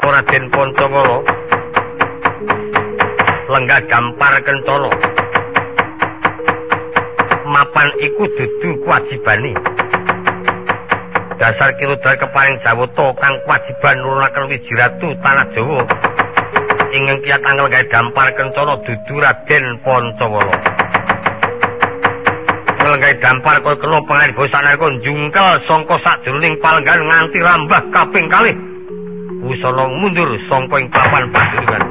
Raden Pancawala lenggah gampar kencana. Mapan iku dudu kewajibane. Dasar Kirudal keparing Jawata kang kewajiban nurunaken Wijiratu tanah Jawa. Ingkang kiyat angel gawe dampar kencana dudu Raden Pancawala. Lenggah dampar kaya kena pangarep sanarika njungkel sangka sajroning palenggan nganti rambah kaping kalih. Wusana mundur sangka ing papan panjenengan.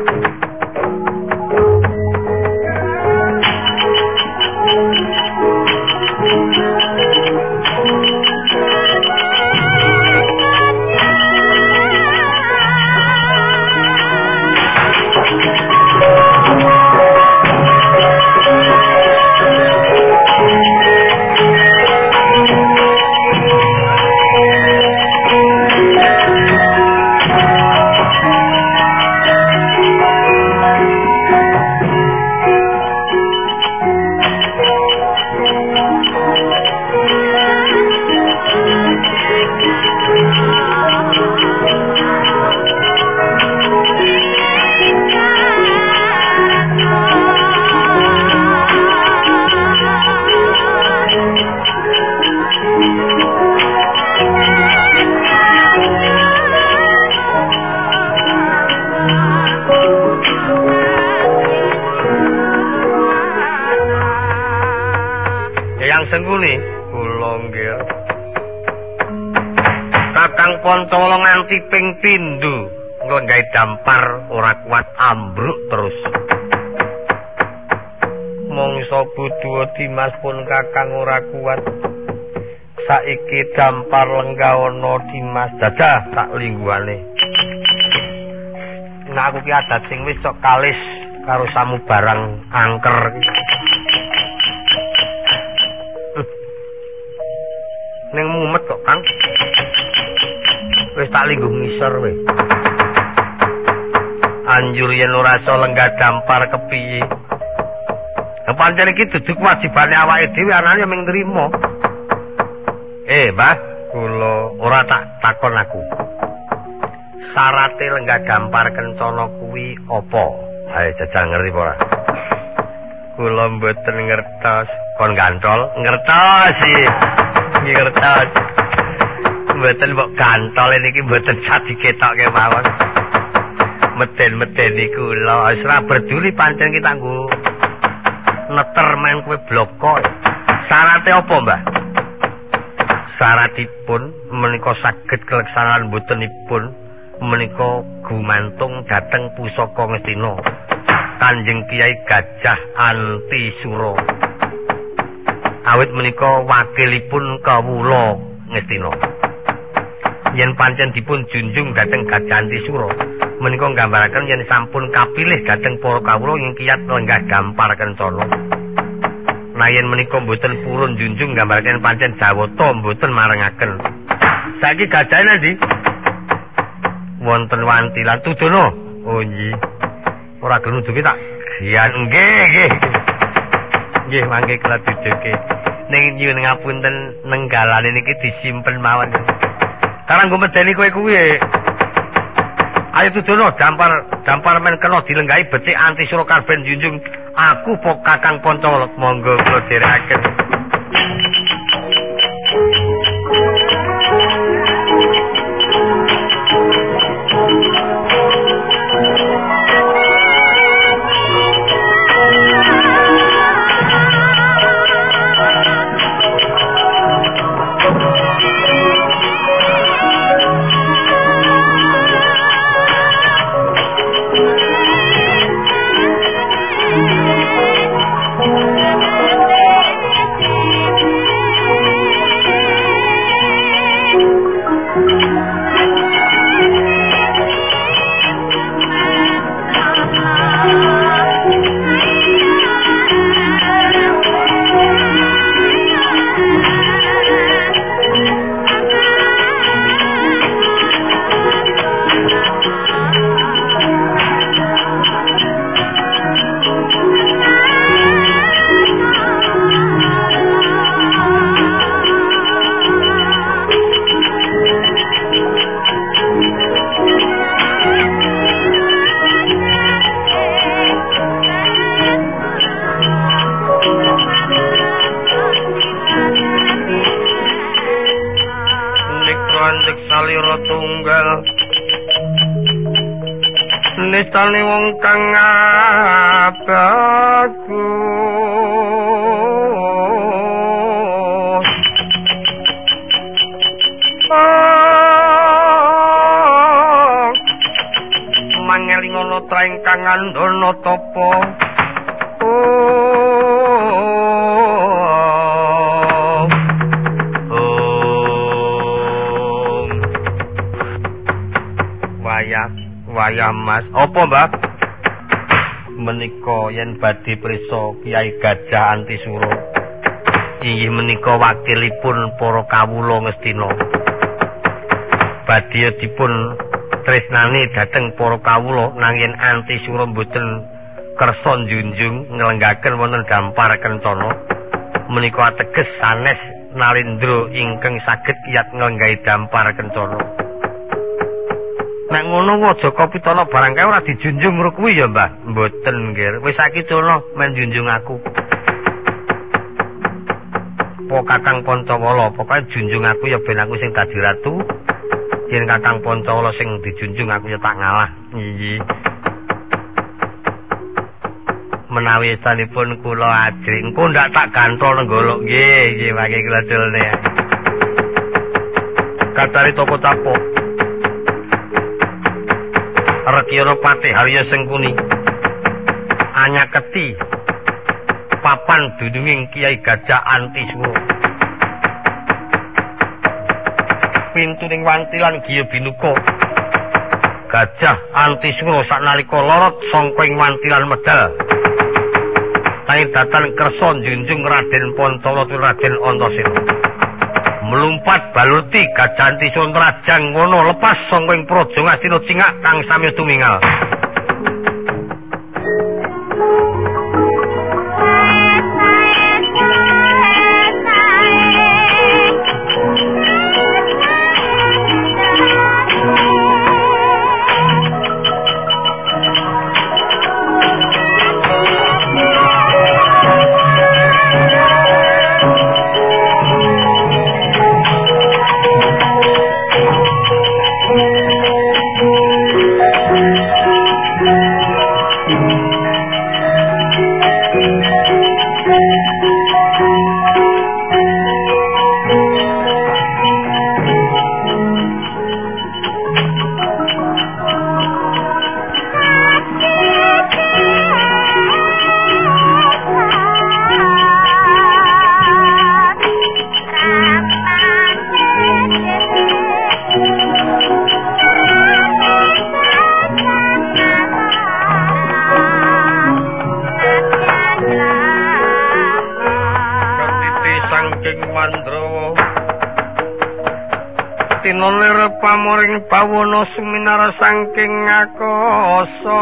Pancawala nganti ping pindho nggawe dampar ora kuat ambruk terus. Mangsa Budhuwa Dimas pun kakang ora kuat. Saiki dampar lenggah ana Dimas dadah sak lingguhane. Nek aku ki adat sing wis sok kalis karo samubarang angker. Ning mumet kok, Kang. Wis tak lingguh ngisor we. Anjur yen ora iso lenggah dampar kepiye. Pancen iki dudu kewajibane awake dhewe anane mung nrimo. Mbah, kula ora tak takon aku. Sarate lenggah dampar kencana kuwi apa? Ayo jajal ngerti apa ora? Kula mboten ngertos. Kon gantol? Ngertos sih. Ngertos. Mboten mbok gantol niki mboten sadi ketokke mawon. Meden-meden iku lho, ora berduli pancen kita nggo neter main kowe bloko. Sarate apa, Mbah? Saratipun menika saged keleksanan botenipun menika gumantung dhateng pusaka Ngastina Kanjeng Kyai Gajah Antisura. Awit menika wakilipun kawula Ngastina. Yen pancen dipun junjung dhateng Gajah Antisura menika nggambaraken yen sampun kapilih dhateng para kawula ing kiyat lenggah dampar kencana. Nah yen menika mboten purun junjung nggambaraken pancen Jawata mboten marengaken. Saiki Gajah ndi? Wonten Wantilan Tudono. Oh nggih. Ora gelem duwe tak gian nggih. Nggih mangke kula duduke. Ning nyuwun ngapunten nenggalane niki disimpen mawon. Karang go medeni kowe kuwi. Ayo Tudono dampar men kena dilenggahi becik Antisura karben junjung aku pok Kakang Pancawala monggo kula dherekaken. nistane wong kang bagus mangeling ana traing kang andana tapa wayah Mas apa Mbak menika yen badhe prisa Kyai Gajah Antisura inggih menika wakilipun para kawula Ngastina badhe dipun tresnani dhateng para kawula nanging Antisura mboten kersa njunjung nglenggaken wonten Dampar Kencana menika ateges sanes Nalendra ingkang saged kiyat nglenggahi Dampar Kencana. Nek ngono Wajaka Pitana barang kae ora dijunjung ngono kuwi ya, Mbah. Mboten, nggih. Wis saiki cono men junjung aku. Po Kakang Pancawala, pokoke junjung aku ya ben aku sing dadi ratu. Yen Kakang Pancawala sing dijunjung aku ya tak ngalah. Iya. Menawi sanipun kula ajring, engko ndak tak gantol nenggolok nggih, nggih mangke kula dolne. Katari toko tapo. Rekyana Patih Harya Sengkuni anyaketi papan dununging Kyai Gajah Antisura pintuning wantilan giya binuka Gajah Antisura saknalika lorot sangka ing wantilan medal kain datan kersa njunjung Raden Pancawala Raden Antasena melumpat baluti Gajah Antisura rajang ngono lepas sangka ing praja Ngastina cingak kang sami tumingal. Tinolir pamoring pawana suminar saking ngakasa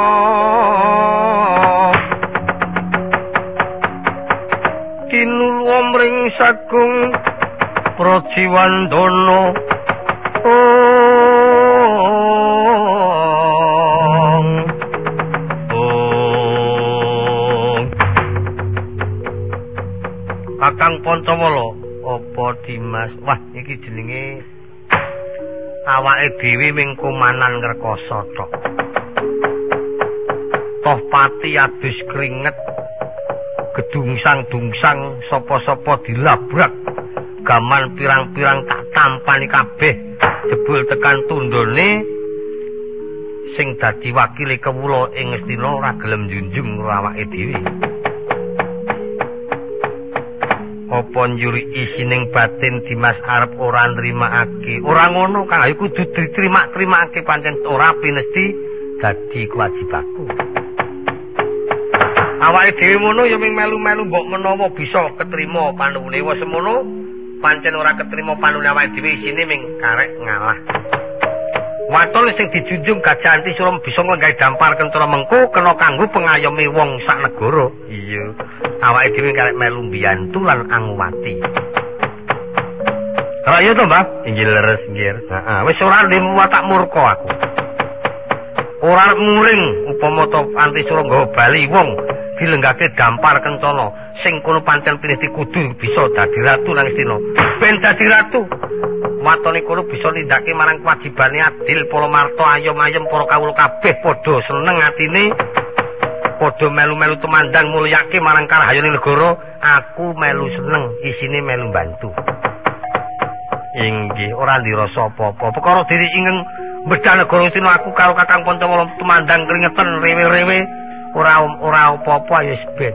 tinulu mring sagung Prajiwandana Kakang Pancawala apa Dimas wah iki jenenge awake dhewe ming kumanan ngrekoso tok. Toh pati adus keringet, gedungsang-dungsang sapa-sapa dilabrak. Gaman pirang-pirang tak tampani kabeh jebul tekan tundone sing dadi wakile kawula ing Ngastina ora gelem njunjung awake dhewe. Apa njuri isining batin Dimas arep ora nrimakake. Ora ngono Kang, ayo kudu diterima-terimake pancen ora pinesti dadi kewajibanku. Awake dhewe mono ya ming melu-melu mbok menawa bisa ketrima panuwune wis semono pancen ora ketrima panuwune awake dhewe isine ming karek ngalah. Waton sing dijunjung Gajah Antisura bisa nglenggahi Dampar Kencana mengko kena kanggo pengayomi wong sak negara. Iya. Awake dhewe karek melu mbiyantu lan anguwati. Ora yo to, Mbah? Inggih leres nggih. Heeh, wis ora nemu watak murka aku. Ora muring upama to Antisura nggawa bali wong dilenggake dampar kencana sing kono pancen pinesti kudu bisa dadi ratu nang Astina. Ben dadi ratu watone kono bisa nindakake marang kewajibane adil para marta ayem-ayem para kawula kabeh padha seneng atine padha melu-melu tumandang mulyake marang karahayane negara. Aku melu seneng isine melu bantu. Inggih ora dirasa apa-apa perkara diri ingkang bedhah negara Astina aku karo Kakang Pancawala tumandang keringetan rewe-rewe ora apa-apa ya ben.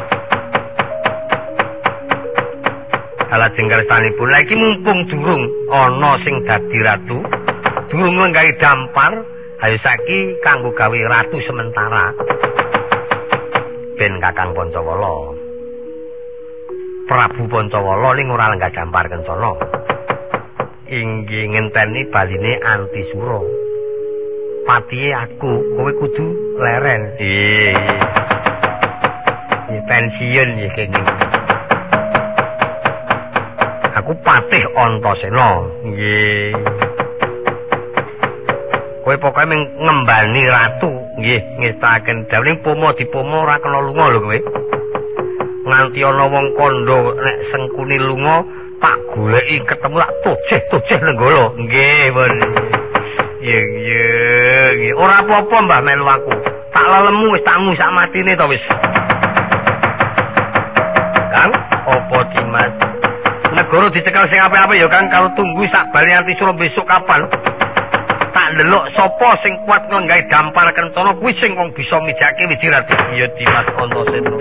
Ala jengkarsanipun lagi mumpung durung ana sing dadi ratu, durung nggawe dampar, ayo saiki kanggo gawe ratu sementara. Ben Kakang Pancawala. Prabu Pancawala ning ora lenggah dampar kencana. Inggih ngenteni baline Antisura. Patihe aku, kowe kudu leren. Pensiun ya kene. Aku Patih Antasena. Nggih. Kowe pokoke ngembani ratu, nggih, ngestaken dawuh pomo dipomo ora kena lunga lho kowe. Nganti ana wong kandha nek sengkuni lunga tak goleki ketemu lak tujeh nenggala. Nggih, pun. Nggih. Ora apa-apa Mbah melu aku. Tak lelemu wis takmu sak matine to wis. Kang, apa Dimas? Negara dicekel sing apik-apik ya Kang, kalau tunggu sak bali Antisura besok kapan? Tak ndelok sapa sing kuat nggawe dampar kencana kuwi sing wong bisa mijake Wijirati. Ya Dimas Antasena.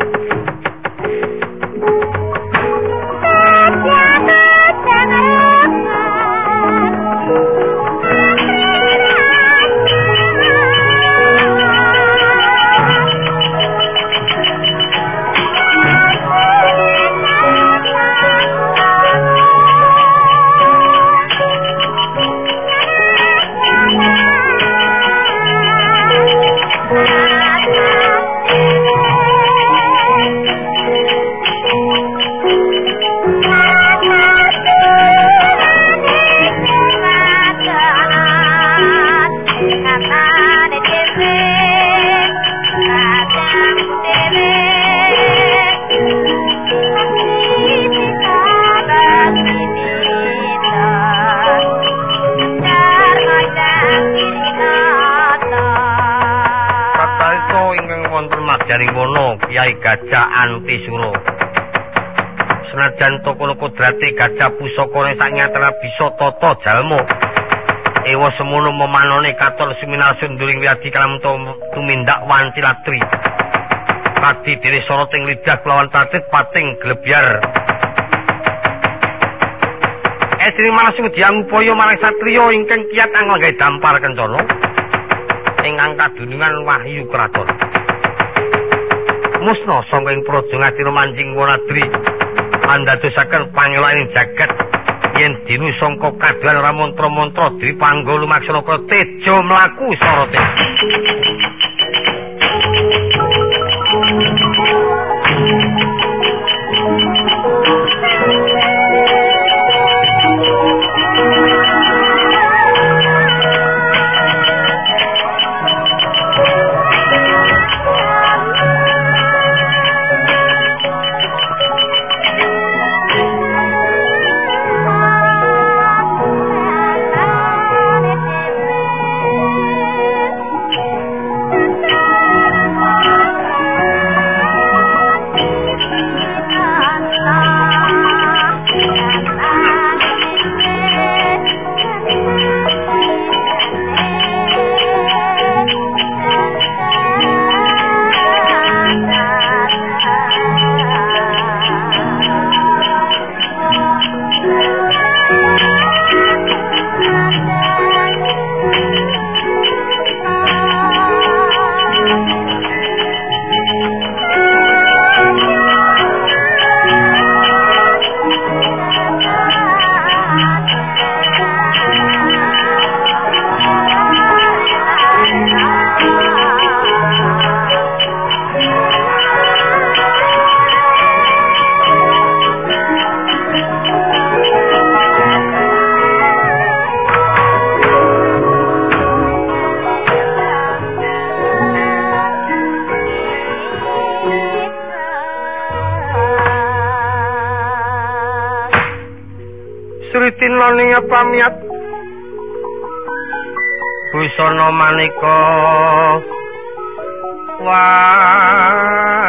Kyai Gajah Antisura. Senajan tokolo kodrate Gajah Pusakane sak nyatana bisa tata jalma. Ewa semono memanone katon seminal sunduring wiyadi kalam tumindak wancilatri. Pati dene soroting lidah kelawan tatit pating glebyar. Esri manasing diangupaya marang satriya ingkang kiyat anggawe dampar kencana ingkang kadunungan wahyu kraton. Musna sangka ing praja ngatira manjing Wanadri andadosaken pangeloning jagat yen dinu sangka kaduan ora mantra-mantra dipanggo lumaksana tejo mlaku sorote. Tina ning pamiat busana manika wah